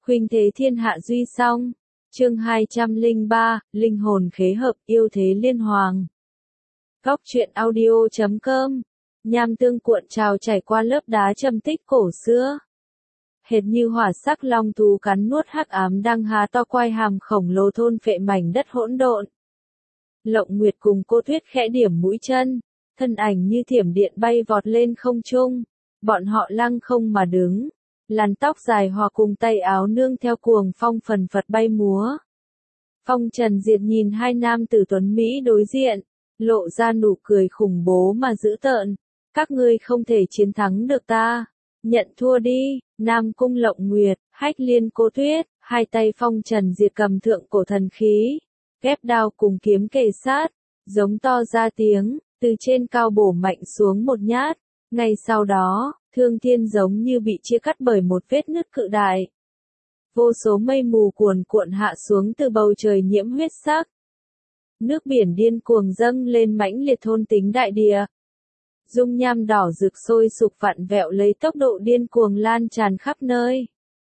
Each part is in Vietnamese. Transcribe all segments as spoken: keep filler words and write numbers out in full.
Khuynh thế thiên hạ duy song. Chương hai trăm lẻ ba, linh hồn khế hợp, yêu thế liên hoàng. Góc truyện audio chấm com. Nham tương cuộn trào chảy qua lớp đá trầm tích cổ xưa. Hệt như hỏa sắc long thú cắn nuốt hắc ám đang há to quai hàm khổng lồ thôn phệ mảnh đất hỗn độn. Lộng Nguyệt cùng Cô Tuyết khẽ điểm mũi chân, thân ảnh như thiểm điện bay vọt lên không trung. Bọn họ lăng không mà đứng, làn tóc dài hòa cùng tay áo nương theo cuồng phong phần phật bay múa. Phong Trần Diệt nhìn hai nam tử tuấn Mỹ đối diện, lộ ra nụ cười khủng bố mà dữ tợn. Các ngươi không thể chiến thắng được ta. Nhận thua đi. Nam Cung Lộng Nguyệt, Hách Liên Cô Tuyết, hai tay Phong Trần Diệt cầm thượng cổ thần khí, ghép đao cùng kiếm kề sát, giống to ra tiếng, từ trên cao bổ mạnh xuống một nhát. Ngay sau đó, thương thiên giống như bị chia cắt bởi một vết nứt cự đại. Vô số mây mù cuồn cuộn hạ xuống từ bầu trời nhiễm huyết sắc. Nước biển điên cuồng dâng lên mãnh liệt thôn tính đại địa. Dung nham đỏ rực sôi sục vặn vẹo lấy tốc độ điên cuồng lan tràn khắp nơi.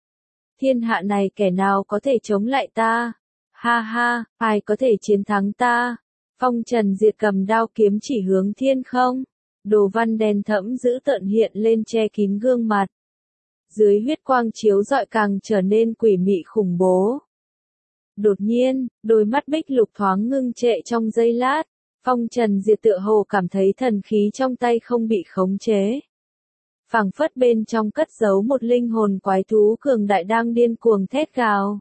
Thiên hạ này kẻ nào có thể chống lại ta? Ha ha, ai có thể chiến thắng ta? Phong Trần Diệt cầm đao kiếm chỉ hướng thiên không. Đồ văn đen thẫm dữ tợn hiện lên che kín gương mặt. Dưới huyết quang chiếu rọi càng trở nên quỷ mị khủng bố. Đột nhiên, đôi mắt bích lục thoáng ngưng trệ trong giây lát. Phong Trần Diệt tựa hồ cảm thấy thần khí trong tay không bị khống chế. Phảng phất bên trong cất giấu một linh hồn quái thú cường đại đang điên cuồng thét gào.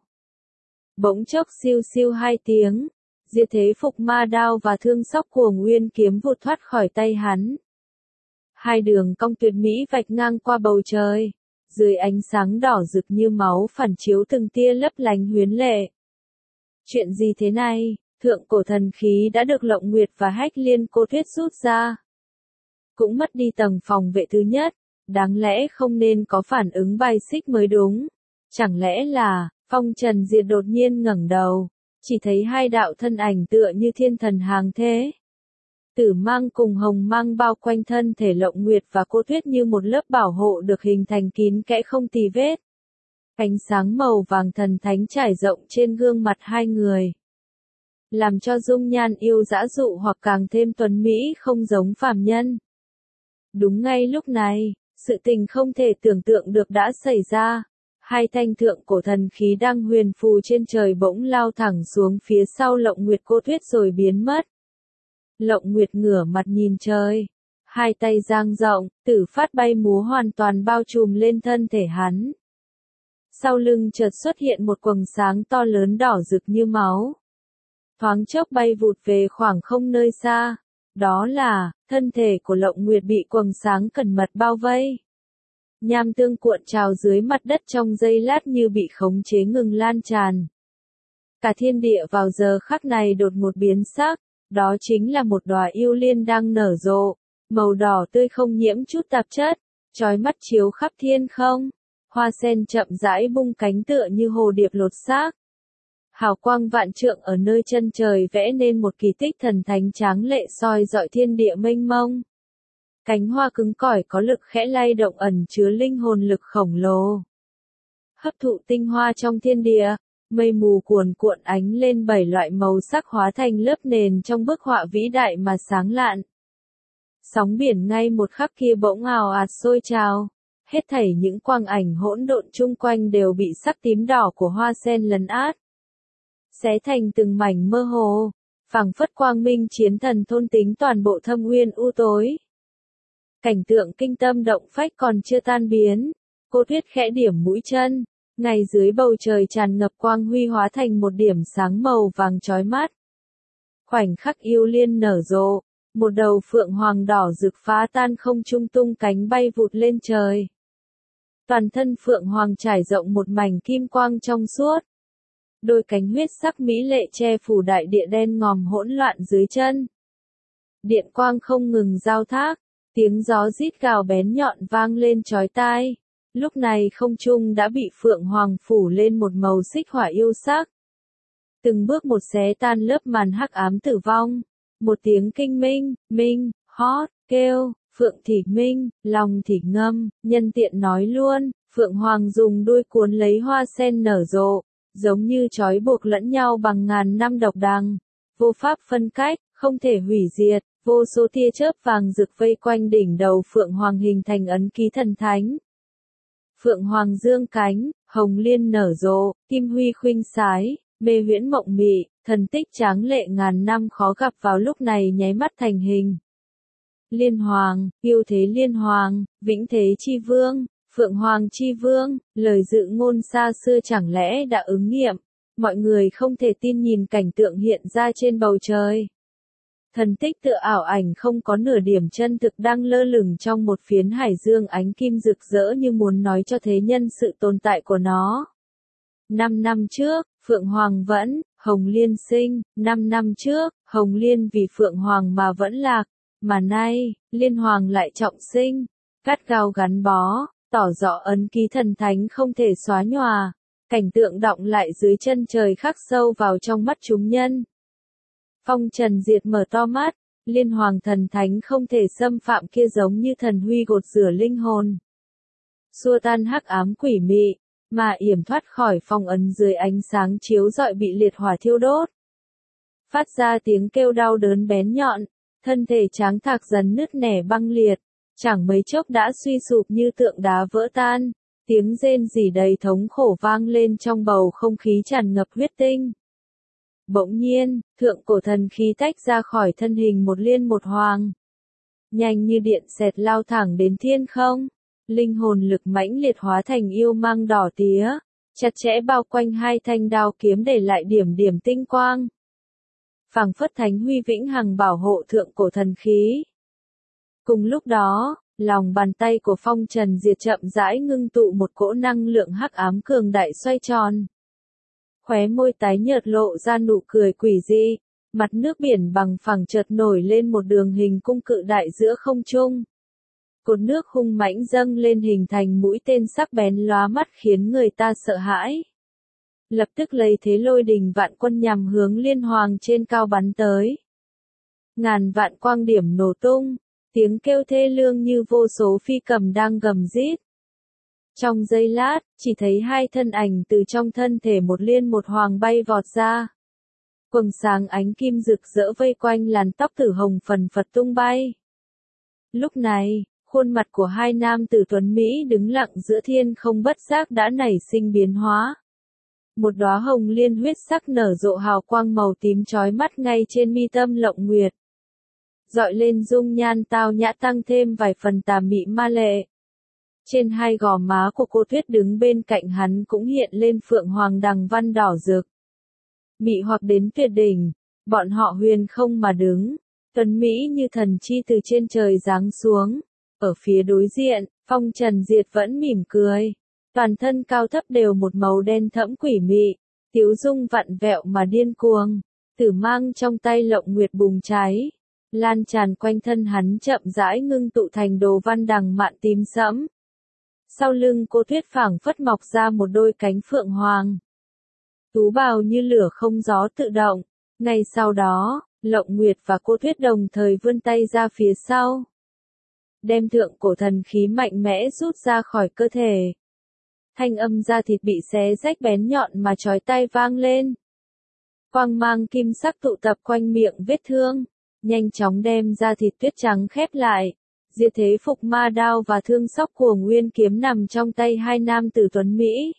Bỗng chốc siêu siêu hai tiếng, diệt thế phục ma đao và thương sóc cuồng nguyên kiếm vụt thoát khỏi tay hắn. Hai đường cong tuyệt mỹ vạch ngang qua bầu trời, dưới ánh sáng đỏ rực như máu phản chiếu từng tia lấp lánh huyến lệ. Chuyện gì thế này? Thượng cổ thần khí đã được Lộng Nguyệt và Hách Liên Cô Tuyết rút ra. Cũng mất đi tầng phòng vệ thứ nhất, đáng lẽ không nên có phản ứng bài xích mới đúng. Chẳng lẽ là, Phong Trần Diệt đột nhiên ngẩng đầu, chỉ thấy hai đạo thân ảnh tựa như thiên thần hàng thế. Tử mang cùng hồng mang bao quanh thân thể Lộng Nguyệt và Cô Tuyết như một lớp bảo hộ được hình thành kín kẽ không tì vết. Ánh sáng màu vàng thần thánh trải rộng trên gương mặt hai người, làm cho dung nhan yêu dã dụ hoặc càng thêm tuấn mỹ không giống phàm nhân. Đúng ngay lúc này, sự tình không thể tưởng tượng được đã xảy ra. Hai thanh thượng cổ thần khí đang huyền phù trên trời bỗng lao thẳng xuống phía sau Lộng Nguyệt Cô Tuyết rồi biến mất. Lộng Nguyệt ngửa mặt nhìn trời, hai tay dang rộng, tử phát bay múa hoàn toàn bao trùm lên thân thể hắn. Sau lưng chợt xuất hiện một quầng sáng to lớn đỏ rực như máu. Thoáng chốc bay vụt về khoảng không nơi xa. Đó là, thân thể của Lộng Nguyệt bị quầng sáng cẩn mật bao vây. Nham tương cuộn trào dưới mặt đất trong giây lát như bị khống chế ngừng lan tràn. Cả thiên địa vào giờ khắc này đột một biến sắc, đó chính là một đóa yêu liên đang nở rộ, màu đỏ tươi không nhiễm chút tạp chất, chói mắt chiếu khắp thiên không. Hoa sen chậm rãi bung cánh tựa như hồ điệp lột xác. Hào quang vạn trượng ở nơi chân trời vẽ nên một kỳ tích thần thánh tráng lệ soi rọi thiên địa mênh mông. Cánh hoa cứng cỏi có lực khẽ lay động ẩn chứa linh hồn lực khổng lồ. Hấp thụ tinh hoa trong thiên địa, mây mù cuồn cuộn ánh lên bảy loại màu sắc hóa thành lớp nền trong bức họa vĩ đại mà sáng lạn. Sóng biển ngay một khắc kia bỗng ào ạt sôi trào. Hết thảy những quang ảnh hỗn độn chung quanh đều bị sắc tím đỏ của hoa sen lấn át. Xé thành từng mảnh mơ hồ, phảng phất quang minh chiến thần thôn tính toàn bộ thâm uyên u tối. Cảnh tượng kinh tâm động phách còn chưa tan biến, Cô Tuyết khẽ điểm mũi chân, ngay dưới bầu trời tràn ngập quang huy hóa thành một điểm sáng màu vàng chói mắt. Khoảnh khắc yêu liên nở rộ, một đầu phượng hoàng đỏ rực phá tan không trung tung cánh bay vụt lên trời. Toàn thân phượng hoàng trải rộng một mảnh kim quang trong suốt. Đôi cánh huyết sắc mỹ lệ che phủ đại địa đen ngòm hỗn loạn dưới chân. Điện quang không ngừng giao thác, tiếng gió rít gào bén nhọn vang lên chói tai. Lúc này không trung đã bị phượng hoàng phủ lên một màu xích hỏa yêu sắc. Từng bước một xé tan lớp màn hắc ám tử vong. Một tiếng kinh minh, minh, hót, kêu, phượng thì minh, lòng thì ngâm, nhân tiện nói luôn, Phượng Hoàng dùng đuôi cuốn lấy hoa sen nở rộ, giống như trói buộc lẫn nhau bằng ngàn năm độc đằng, vô pháp phân cách, không thể hủy diệt. Vô số tia chớp vàng rực vây quanh đỉnh đầu Phượng Hoàng hình thành ấn ký thần thánh. Phượng Hoàng dương cánh, hồng liên nở rộ, kim huy khuynh sái, mê huyễn mộng mị, thần tích tráng lệ ngàn năm khó gặp vào lúc này nháy mắt thành hình. Liên Hoàng, yêu thế Liên Hoàng, vĩnh thế chi vương, Phượng Hoàng chi vương, lời dự ngôn xa xưa chẳng lẽ đã ứng nghiệm. Mọi người không thể tin nhìn cảnh tượng hiện ra trên bầu trời. Thần tích tựa ảo ảnh không có nửa điểm chân thực đang lơ lửng trong một phiến hải dương ánh kim rực rỡ như muốn nói cho thế nhân sự tồn tại của nó. Năm năm trước, Phượng Hoàng vẫn, Hồng Liên sinh, năm năm trước, Hồng Liên vì Phượng Hoàng mà vẫn lạc, mà nay, Liên Hoàng lại trọng sinh, cắt gao gắn bó, tỏ rõ ấn ký thần thánh không thể xóa nhòa, cảnh tượng đọng lại dưới chân trời khắc sâu vào trong mắt chúng nhân. Phong Trần Diệt mở to mắt, Liên Hoàng thần thánh không thể xâm phạm kia giống như thần huy gột rửa linh hồn, xua tan hắc ám quỷ mị, mà yểm thoát khỏi phong ấn dưới ánh sáng chiếu rọi bị liệt hỏa thiêu đốt. Phát ra tiếng kêu đau đớn bén nhọn, thân thể tráng thạc dần nứt nẻ băng liệt, chẳng mấy chốc đã suy sụp như tượng đá vỡ tan, tiếng rên rỉ đầy thống khổ vang lên trong bầu không khí tràn ngập huyết tinh. Bỗng nhiên, thượng cổ thần khí tách ra khỏi thân hình một liên một hoàng. Nhanh như điện xẹt lao thẳng đến thiên không, linh hồn lực mãnh liệt hóa thành yêu mang đỏ tía, chặt chẽ bao quanh hai thanh đao kiếm để lại điểm điểm tinh quang. Phảng phất thánh huy vĩnh hằng bảo hộ thượng cổ thần khí. Cùng lúc đó, lòng bàn tay của Phong Trần Diệt chậm rãi ngưng tụ một cỗ năng lượng hắc ám cường đại xoay tròn. Khóe môi tái nhợt lộ ra nụ cười quỷ dị, mặt nước biển bằng phẳng chợt nổi lên một đường hình cung cự đại giữa không trung. Cột nước hung mãnh dâng lên hình thành mũi tên sắc bén lóa mắt khiến người ta sợ hãi. Lập tức lấy thế lôi đình vạn quân nhằm hướng Liên Hoàng trên cao bắn tới. Ngàn vạn quang điểm nổ tung, tiếng kêu thê lương như vô số phi cầm đang gầm rít. Trong giây lát, chỉ thấy hai thân ảnh từ trong thân thể một liên một hoàng bay vọt ra. Quầng sáng ánh kim rực rỡ vây quanh làn tóc tử hồng phần phật tung bay. Lúc này, khuôn mặt của hai nam tử tuấn Mỹ đứng lặng giữa thiên không bất giác đã nảy sinh biến hóa. Một đóa hồng liên huyết sắc nở rộ hào quang màu tím chói mắt ngay trên mi tâm Lộng Nguyệt. Dọi lên dung nhan tao nhã tăng thêm vài phần tà mị ma lệ. Trên hai gò má của cô Tuyết đứng bên cạnh hắn cũng hiện lên phượng hoàng đằng văn đỏ rực. Mị hoặc đến tuyệt đỉnh, bọn họ huyền không mà đứng, tuấn Mỹ như thần chi từ trên trời giáng xuống. Ở phía đối diện, Phong Trần Diệt vẫn mỉm cười. Toàn thân cao thấp đều một màu đen thẫm quỷ mị, tiếu dung vặn vẹo mà điên cuồng. Tử mang trong tay Lộng Nguyệt bùng cháy, lan tràn quanh thân hắn chậm rãi ngưng tụ thành đồ văn đằng mạn tím sẫm. Sau lưng cô Tuyết phảng phất mọc ra một đôi cánh phượng hoàng. Tú bào như lửa không gió tự động. Ngay sau đó, Lộng Nguyệt và cô Tuyết đồng thời vươn tay ra phía sau, đem thượng cổ thần khí mạnh mẽ rút ra khỏi cơ thể. Thanh âm da thịt bị xé rách bén nhọn mà chói tai vang lên. Quang mang kim sắc tụ tập quanh miệng vết thương, nhanh chóng đem da thịt tuyết trắng khép lại. Diệt thế phục ma đao và thương sóc của nguyên kiếm nằm trong tay hai nam tử tuấn Mỹ.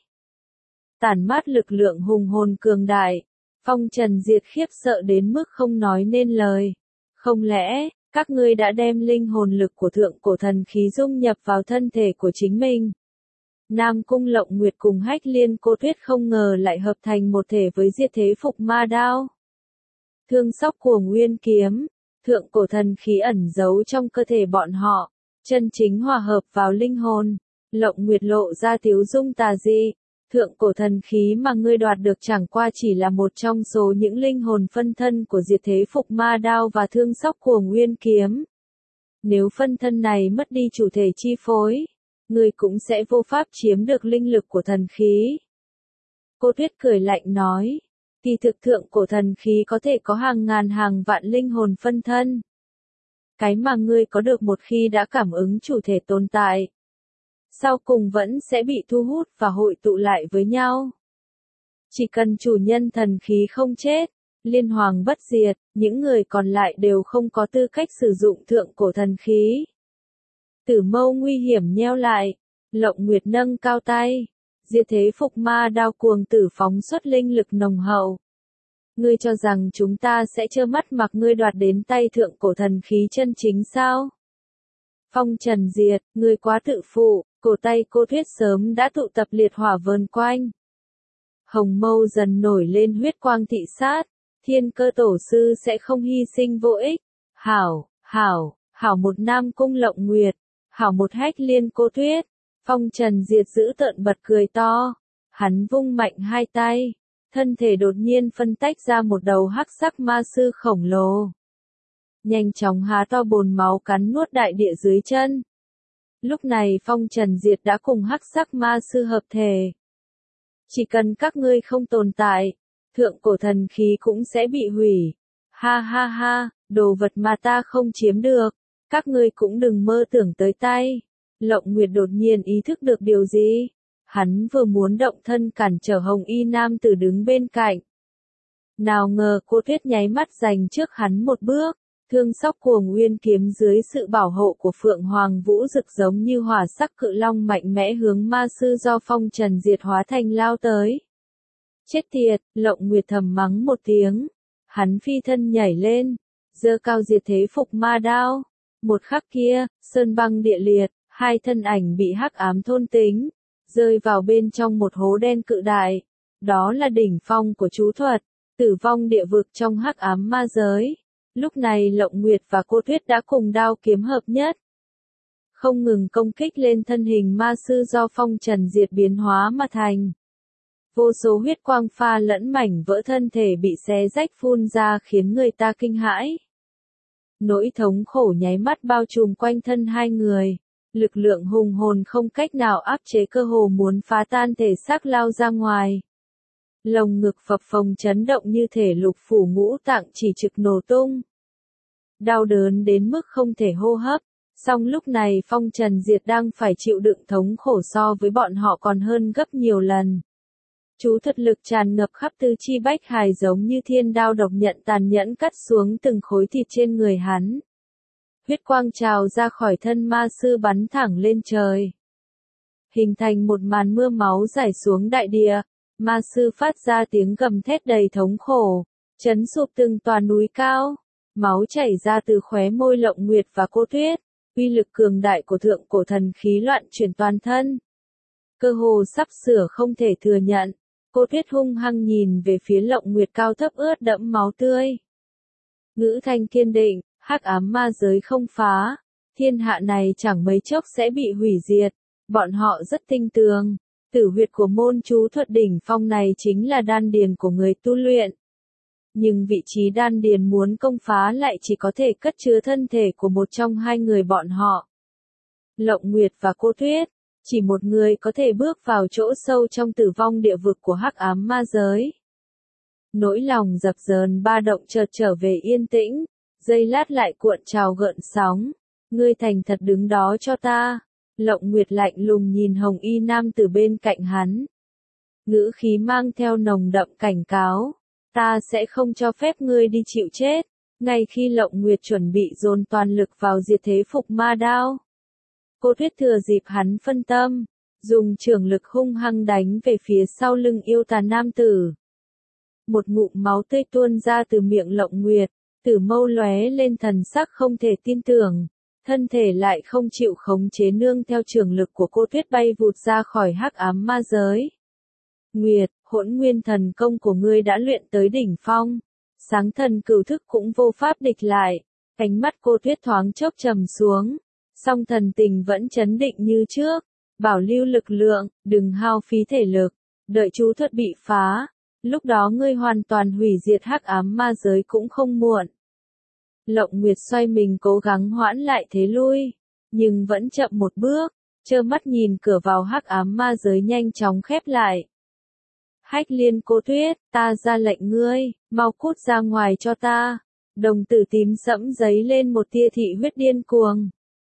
Tản mát lực lượng hùng hồn cường đại, Phong Trần Diệt khiếp sợ đến mức không nói nên lời. Không lẽ, các ngươi đã đem linh hồn lực của thượng cổ thần khí dung nhập vào thân thể của chính mình? Nam Cung Lộng Nguyệt cùng Hách Liên cô Tuyết không ngờ lại hợp thành một thể với diệt thế phục ma đao. Thương sóc của nguyên kiếm, thượng cổ thần khí ẩn giấu trong cơ thể bọn họ, chân chính hòa hợp vào linh hồn. Lộng Nguyệt lộ ra tiếu dung tà dị. Thượng cổ thần khí mà ngươi đoạt được chẳng qua chỉ là một trong số những linh hồn phân thân của diệt thế phục ma đao và thương sóc của nguyên kiếm. Nếu phân thân này mất đi chủ thể chi phối, ngươi cũng sẽ vô pháp chiếm được linh lực của thần khí. Cô Tuyết cười lạnh nói, kỳ thực thượng cổ thần khí có thể có hàng ngàn hàng vạn linh hồn phân thân. Cái mà ngươi có được một khi đã cảm ứng chủ thể tồn tại, sau cùng vẫn sẽ bị thu hút và hội tụ lại với nhau. Chỉ cần chủ nhân thần khí không chết, liên hoàng bất diệt, những người còn lại đều không có tư cách sử dụng thượng cổ thần khí. Tử mâu nguy hiểm nheo lại, Lộng Nguyệt nâng cao tay, diệt thế phục ma đao cuồng tử phóng xuất linh lực nồng hậu. Ngươi cho rằng chúng ta sẽ trơ mắt mặc ngươi đoạt đến tay thượng cổ thần khí chân chính sao? Phong Trần Diệt, ngươi quá tự phụ, cổ tay cô Tuyết sớm đã tụ tập liệt hỏa vờn quanh. Hồng mâu dần nổi lên huyết quang thị sát, Thiên Cơ tổ sư sẽ không hy sinh vô ích. Hảo, hảo, hảo một Nam Cung Lộng Nguyệt, hảo một Hách Liên cô Tuyết. Phong Trần Diệt giữ tợn bật cười to, hắn vung mạnh hai tay, thân thể đột nhiên phân tách ra một đầu hắc sắc ma sư khổng lồ. Nhanh chóng há to bồn máu cắn nuốt đại địa dưới chân. Lúc này Phong Trần Diệt đã cùng hắc sắc ma sư hợp thể. Chỉ cần các ngươi không tồn tại, thượng cổ thần khí cũng sẽ bị hủy. Ha ha ha, đồ vật mà ta không chiếm được, các ngươi cũng đừng mơ tưởng tới tay. Lộng Nguyệt đột nhiên ý thức được điều gì. Hắn vừa muốn động thân cản trở Hồng Y nam tử đứng bên cạnh. Nào ngờ cô Tuyết nháy mắt giành trước hắn một bước. Thương sóc cuồng nguyên kiếm dưới sự bảo hộ của Phượng Hoàng Vũ Dực giống như hỏa sắc cự long mạnh mẽ hướng ma sư do Phong Trần Diệt hóa thành lao tới. Chết tiệt, Lộng Nguyệt thầm mắng một tiếng. Hắn phi thân nhảy lên, giơ cao diệt thế phục ma đao. Một khắc kia, sơn băng địa liệt, hai thân ảnh bị hắc ám thôn tính, rơi vào bên trong một hố đen cự đại. Đó là đỉnh phong của chú thuật, tử vong địa vực trong hắc ám ma giới. Lúc này Lộng Nguyệt và cô Tuyết đã cùng đao kiếm hợp nhất. Không ngừng công kích lên thân hình ma sư do Phong Trần Diệt biến hóa mà thành. Vô số huyết quang pha lẫn mảnh vỡ thân thể bị xé rách phun ra khiến người ta kinh hãi. Nỗi thống khổ nháy mắt bao trùm quanh thân hai người. Lực lượng hùng hồn không cách nào áp chế cơ hồ muốn phá tan thể xác lao ra ngoài. Lồng ngực phập phồng chấn động như thể lục phủ ngũ tạng chỉ trực nổ tung. Đau đớn đến mức không thể hô hấp, song lúc này Phong Trần Diệt đang phải chịu đựng thống khổ so với bọn họ còn hơn gấp nhiều lần. Chú thuật lực tràn ngập khắp tứ chi bách hài giống như thiên đao độc nhận tàn nhẫn cắt xuống từng khối thịt trên người hắn. Huyết quang trào ra khỏi thân ma sư bắn thẳng lên trời. Hình thành một màn mưa máu rải xuống đại địa. Ma sư phát ra tiếng gầm thét đầy thống khổ, chấn sụp từng tòa núi cao, máu chảy ra từ khóe môi Lộng Nguyệt và cô Tuyết, uy lực cường đại của thượng cổ thần khí loạn chuyển toàn thân. Cơ hồ sắp sửa không thể thừa nhận, cô Tuyết hung hăng nhìn về phía Lộng Nguyệt cao thấp ướt đẫm máu tươi. Ngữ thanh kiên định, hắc ám ma giới không phá, thiên hạ này chẳng mấy chốc sẽ bị hủy diệt, bọn họ rất tinh tường. Tử huyệt của môn chú thuật đỉnh phong này chính là đan điền của người tu luyện. Nhưng vị trí đan điền muốn công phá lại chỉ có thể cất chứa thân thể của một trong hai người bọn họ. Lộng Nguyệt và cô Tuyết, chỉ một người có thể bước vào chỗ sâu trong tử vong địa vực của hắc ám ma giới. Nỗi lòng dập dờn ba động chợt trở về yên tĩnh, giây lát lại cuộn trào gợn sóng. Ngươi thành thật đứng đó cho ta. Lộng Nguyệt lạnh lùng nhìn Hồng Y nam từ bên cạnh hắn. Ngữ khí mang theo nồng đậm cảnh cáo. Ta sẽ không cho phép ngươi đi chịu chết. Ngay khi Lộng Nguyệt chuẩn bị dồn toàn lực vào diệt thế phục ma đao, cô Tuyết thừa dịp hắn phân tâm, dùng trường lực hung hăng đánh về phía sau lưng yêu tà nam tử. Một ngụm máu tươi tuôn ra từ miệng Lộng Nguyệt, tử mâu lóe lên thần sắc không thể tin tưởng. Thân thể lại không chịu khống chế nương theo trường lực của cô Tuyết bay vụt ra khỏi hắc ám ma giới. Nguyệt, hỗn nguyên thần công của ngươi đã luyện tới đỉnh phong. Sáng thần cửu thức cũng vô pháp địch lại. Ánh mắt cô Tuyết thoáng chốc trầm xuống. Song thần tình vẫn chấn định như trước. Bảo lưu lực lượng, đừng hao phí thể lực. Đợi chú thuật bị phá. Lúc đó ngươi hoàn toàn hủy diệt hắc ám ma giới cũng không muộn. Lộng Nguyệt xoay mình cố gắng hoãn lại thế lui, nhưng vẫn chậm một bước, trơ mắt nhìn cửa vào hắc ám ma giới nhanh chóng khép lại. Hách Liên cô Tuyết, ta ra lệnh ngươi, mau cút ra ngoài cho ta. Đồng tử tím sẫm giấy lên một tia thị huyết điên cuồng.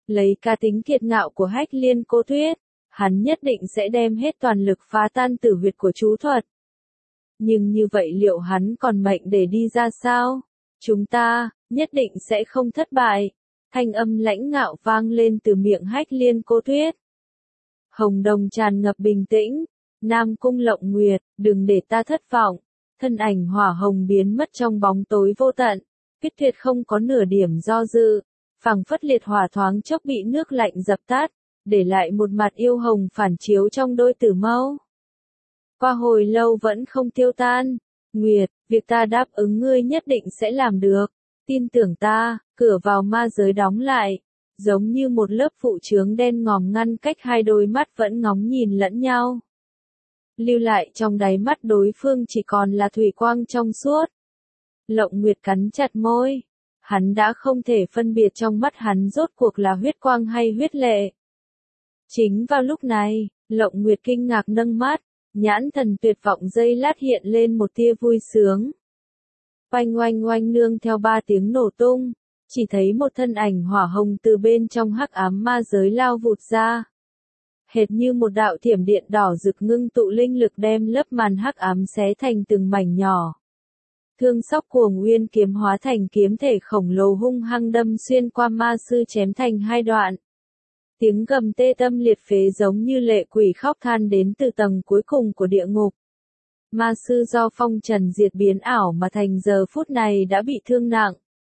Lấy cá tính kiệt ngạo của Hách Liên Cô Tuyết, hắn nhất định sẽ đem hết toàn lực phá tan tử huyệt của chú thuật. Nhưng như vậy liệu hắn còn mệnh để đi ra sao? Chúng ta, nhất định sẽ không thất bại. Thanh âm lãnh ngạo vang lên từ miệng Hách Liên Cô Tuyết. Hồng Đồng tràn ngập bình tĩnh. Nam Cung Lộng Nguyệt, đừng để ta thất vọng. Thân ảnh hỏa hồng biến mất trong bóng tối vô tận. Tuyết Tuyệt không có nửa điểm do dự. Phảng phất liệt hỏa thoáng chốc bị nước lạnh dập tắt, để lại một mặt yêu hồng phản chiếu trong đôi tử mâu. Qua hồi lâu vẫn không tiêu tan. Nguyệt, việc ta đáp ứng ngươi nhất định sẽ làm được. Tin tưởng ta. Cửa vào ma giới đóng lại, giống như một lớp phụ chướng đen ngòm ngăn cách hai đôi mắt vẫn ngóng nhìn lẫn nhau. Lưu lại trong đáy mắt đối phương chỉ còn là thủy quang trong suốt. Lộng Nguyệt cắn chặt môi. Hắn đã không thể phân biệt trong mắt hắn rốt cuộc là huyết quang hay huyết lệ. Chính vào lúc này, Lộng Nguyệt kinh ngạc nâng mắt, nhãn thần tuyệt vọng giây lát hiện lên một tia vui sướng. Oanh oanh oanh nương theo ba tiếng nổ tung, chỉ thấy một thân ảnh hỏa hồng từ bên trong hắc ám ma giới lao vụt ra. Hệt như một đạo thiểm điện đỏ rực ngưng tụ linh lực đem lớp màn hắc ám xé thành từng mảnh nhỏ. Thương Sóc Cuồng Uyên kiếm hóa thành kiếm thể khổng lồ hung hăng đâm xuyên qua ma sư chém thành hai đoạn. Tiếng gầm tê tâm liệt phế giống như lệ quỷ khóc than đến từ tầng cuối cùng của địa ngục. Ma sư do phong trần diệt biến ảo mà thành giờ phút này đã bị thương nặng.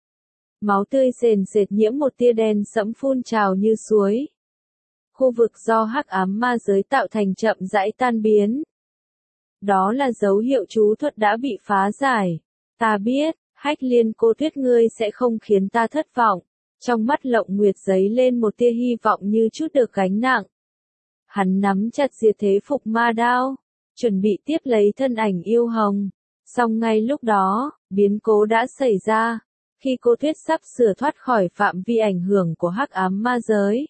Máu tươi sền sệt nhiễm một tia đen sẫm phun trào như suối. Khu vực do hắc ám ma giới tạo thành chậm rãi tan biến. Đó là dấu hiệu chú thuật đã bị phá giải. Ta biết, Hách Liên Cô Tuyết ngươi sẽ không khiến ta thất vọng. Trong mắt Lộng Nguyệt giấy lên một tia hy vọng như chút được gánh nặng. Hắn nắm chặt diệt thế phục ma đao, chuẩn bị tiếp lấy thân ảnh yêu hồng. Song ngay lúc đó, biến cố đã xảy ra. Khi Cô Tuyết sắp sửa thoát khỏi phạm vi ảnh hưởng của hắc ám ma giới.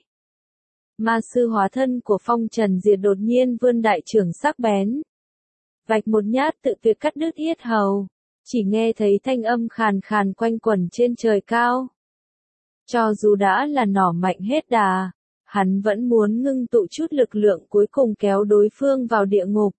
Ma sư hóa thân của phong trần diệt đột nhiên vươn đại trưởng sắc bén. Vạch một nhát tự tuyệt cắt đứt yết hầu. Chỉ nghe thấy thanh âm khàn khàn quanh quẩn trên trời cao. Cho dù đã là nỏ mạnh hết đà, hắn vẫn muốn ngưng tụ chút lực lượng cuối cùng kéo đối phương vào địa ngục.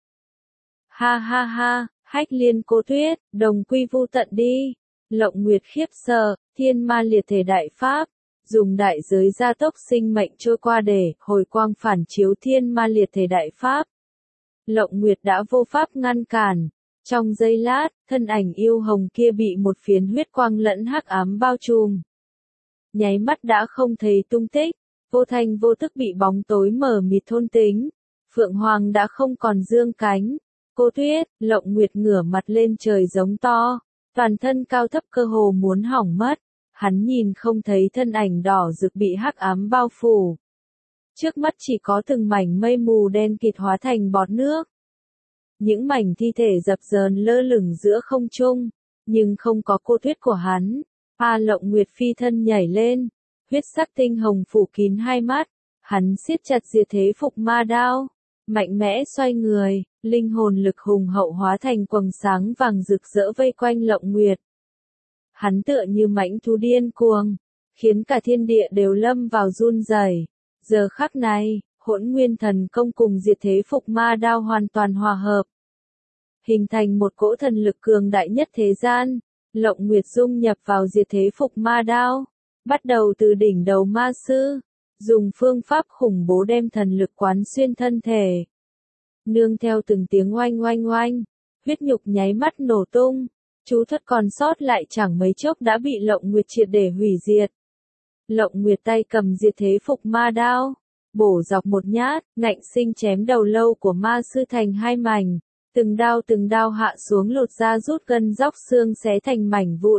Ha ha ha, Hách Liên Cô Tuyết, đồng quy vu tận đi. Lộng Nguyệt khiếp sợ, thiên ma liệt thể đại pháp, dùng đại giới gia tốc sinh mệnh trôi qua để hồi quang phản chiếu thiên ma liệt thể đại pháp. Lộng Nguyệt đã vô pháp ngăn cản. Trong giây lát, thân ảnh yêu hồng kia bị một phiến huyết quang lẫn hắc ám bao trùm. Nháy mắt đã không thấy tung tích, vô thanh vô tức bị bóng tối mờ mịt thôn tính. Phượng Hoàng đã không còn dương cánh. Cô Tuyết, Lộng Nguyệt ngửa mặt lên trời giống to, toàn thân cao thấp cơ hồ muốn hỏng mất. Hắn nhìn không thấy thân ảnh đỏ rực bị hắc ám bao phủ. Trước mắt chỉ có từng mảnh mây mù đen kịt hóa thành bọt nước. Những mảnh thi thể dập dờn lơ lửng giữa không trung, nhưng không có Cô Tuyết của hắn. A Lộng Nguyệt phi thân nhảy lên, huyết sắc tinh hồng phủ kín hai mắt, hắn siết chặt diệt thế phục ma đao, mạnh mẽ xoay người, linh hồn lực hùng hậu hóa thành quầng sáng vàng rực rỡ vây quanh Lộng Nguyệt. Hắn tựa như mãnh thú điên cuồng, khiến cả thiên địa đều lâm vào run rẩy. Giờ khắc này, Hỗn Nguyên Thần Công cùng diệt thế phục ma đao hoàn toàn hòa hợp, hình thành một cỗ thần lực cường đại nhất thế gian. Lộng Nguyệt dung nhập vào diệt thế phục ma đao, bắt đầu từ đỉnh đầu ma sư, dùng phương pháp khủng bố đem thần lực quán xuyên thân thể. Nương theo từng tiếng oanh oanh oanh, huyết nhục nháy mắt nổ tung, chú thuật còn sót lại chẳng mấy chốc đã bị Lộng Nguyệt triệt để hủy diệt. Lộng Nguyệt tay cầm diệt thế phục ma đao, bổ dọc một nhát, ngạnh sinh chém đầu lâu của ma sư thành hai mảnh. Từng đao từng đao hạ xuống lột ra rút gân róc xương xé thành mảnh vụn.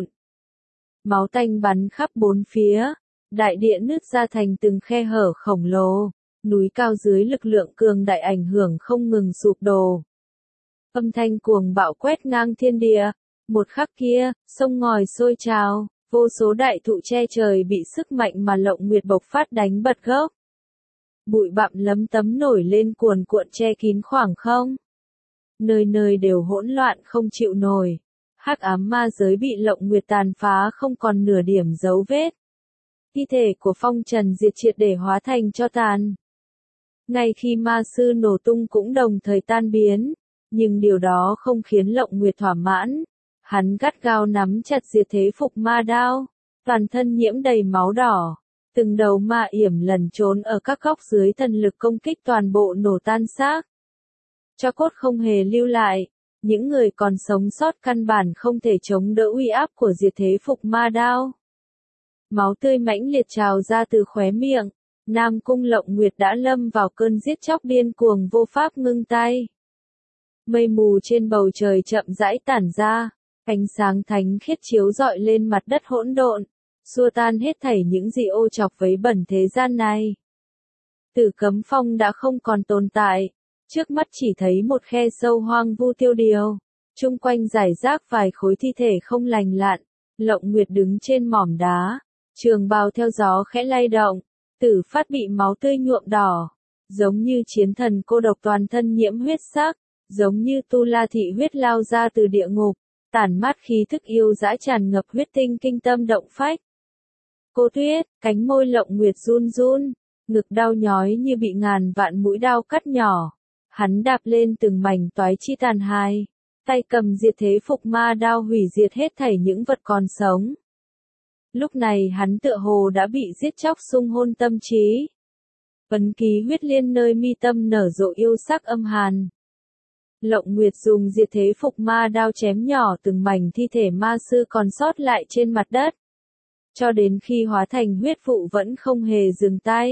Máu tanh bắn khắp bốn phía, đại địa nứt ra thành từng khe hở khổng lồ, núi cao dưới lực lượng cường đại ảnh hưởng không ngừng sụp đổ. Âm thanh cuồng bạo quét ngang thiên địa, một khắc kia, sông ngòi sôi trào, vô số đại thụ che trời bị sức mạnh mà Lộng Nguyệt bộc phát đánh bật gốc. Bụi bặm lấm tấm nổi lên cuồn cuộn che kín khoảng không. Nơi nơi đều hỗn loạn không chịu nổi. Hắc ám ma giới bị Lộng Nguyệt tàn phá không còn nửa điểm dấu vết. thi thể của Phong Trần Diệt triệt để hóa thành tro tàn. Ngay khi ma sư nổ tung cũng đồng thời tan biến, nhưng điều đó không khiến Lộng Nguyệt thỏa mãn. Hắn gắt gao nắm chặt diệt thế phục ma đao, toàn thân nhiễm đầy máu đỏ, từng đầu ma yểm lẩn trốn ở các góc dưới thần lực công kích toàn bộ nổ tan xác. Tro cốt không hề lưu lại, những người còn sống sót căn bản không thể chống đỡ uy áp của diệt thế phục ma đao. Máu tươi mãnh liệt trào ra từ khóe miệng, Nam Cung Lộng Nguyệt đã lâm vào cơn giết chóc điên cuồng vô pháp ngưng tay. Mây mù trên bầu trời chậm rãi tản ra, ánh sáng thánh khiết chiếu rọi lên mặt đất hỗn độn, xua tan hết thảy những gì ô chọc vấy bẩn thế gian này. Tử Cấm Phong đã không còn tồn tại, trước mắt chỉ thấy một khe sâu hoang vu tiêu điều, chung quanh rải rác vài khối thi thể không lành lặn. Lộng Nguyệt đứng trên mỏm đá, trường bào theo gió khẽ lay động, Tử Phát bị máu tươi nhuộm đỏ, giống như chiến thần cô độc toàn thân nhiễm huyết sắc, giống như tu la thị huyết lao ra từ địa ngục, tản mát khí thức yêu dã tràn ngập huyết tinh kinh tâm động phách. Cô Tuyết, cánh môi Lộng Nguyệt run run, ngực đau nhói như bị ngàn vạn mũi đao cắt nhỏ. Hắn đạp lên từng mảnh toái chi tàn hài, tay cầm diệt thế phục ma đao hủy diệt hết thảy những vật còn sống. Lúc này hắn tựa hồ đã bị giết chóc xung hôn tâm trí. Ấn ký huyết liên nơi mi tâm nở rộ yêu sắc âm hàn. Lộng Nguyệt dùng diệt thế phục ma đao chém nhỏ từng mảnh thi thể ma sư còn sót lại trên mặt đất, cho đến khi hóa thành huyết vụ vẫn không hề dừng tay.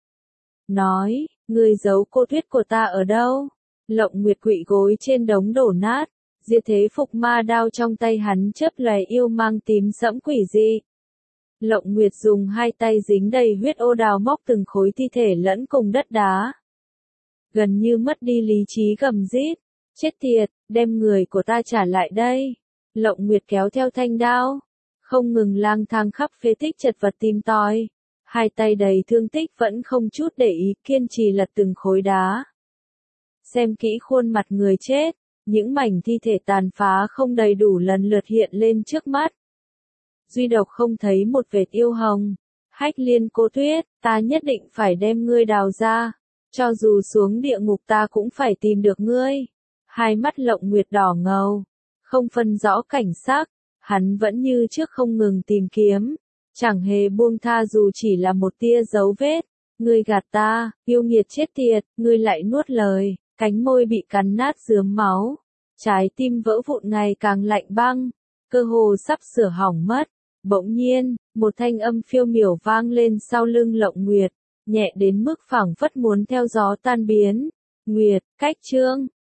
Nói, người giấu cô Tuyết của ta ở đâu? Lộng Nguyệt quỵ gối trên đống đổ nát, diệt thế phục ma đao trong tay hắn chớp lóe yêu mang tím sẫm quỷ dị. Lộng Nguyệt dùng hai tay dính đầy huyết ô đào móc từng khối thi thể lẫn cùng đất đá. Gần như mất đi lý trí gầm rít, chết tiệt, đem người của ta trả lại đây. Lộng Nguyệt kéo theo thanh đao, không ngừng lang thang khắp phế tích chật vật tìm tòi. Hai tay đầy thương tích vẫn không chút để ý kiên trì lật từng khối đá. Xem kỹ khuôn mặt người chết, những mảnh thi thể tàn phá không đầy đủ lần lượt hiện lên trước mắt. Duy độc không thấy một vệt yêu hồng. Hách Liên cô Tuyết, ta nhất định phải đem ngươi đào ra. Cho dù xuống địa ngục ta cũng phải tìm được ngươi. Hai mắt Lộng Nguyệt đỏ ngầu, không phân rõ cảnh sắc, hắn vẫn như trước không ngừng tìm kiếm. Chẳng hề buông tha dù chỉ là một tia dấu vết. Ngươi gạt ta, yêu nghiệt chết tiệt, ngươi lại nuốt lời, cánh môi bị cắn nát rướm máu. Trái tim vỡ vụn ngày càng lạnh băng, cơ hồ sắp sửa hỏng mất. Bỗng nhiên, một thanh âm phiêu miểu vang lên sau lưng Lộng Nguyệt, nhẹ đến mức phảng phất muốn theo gió tan biến. Nguyệt, cách chương.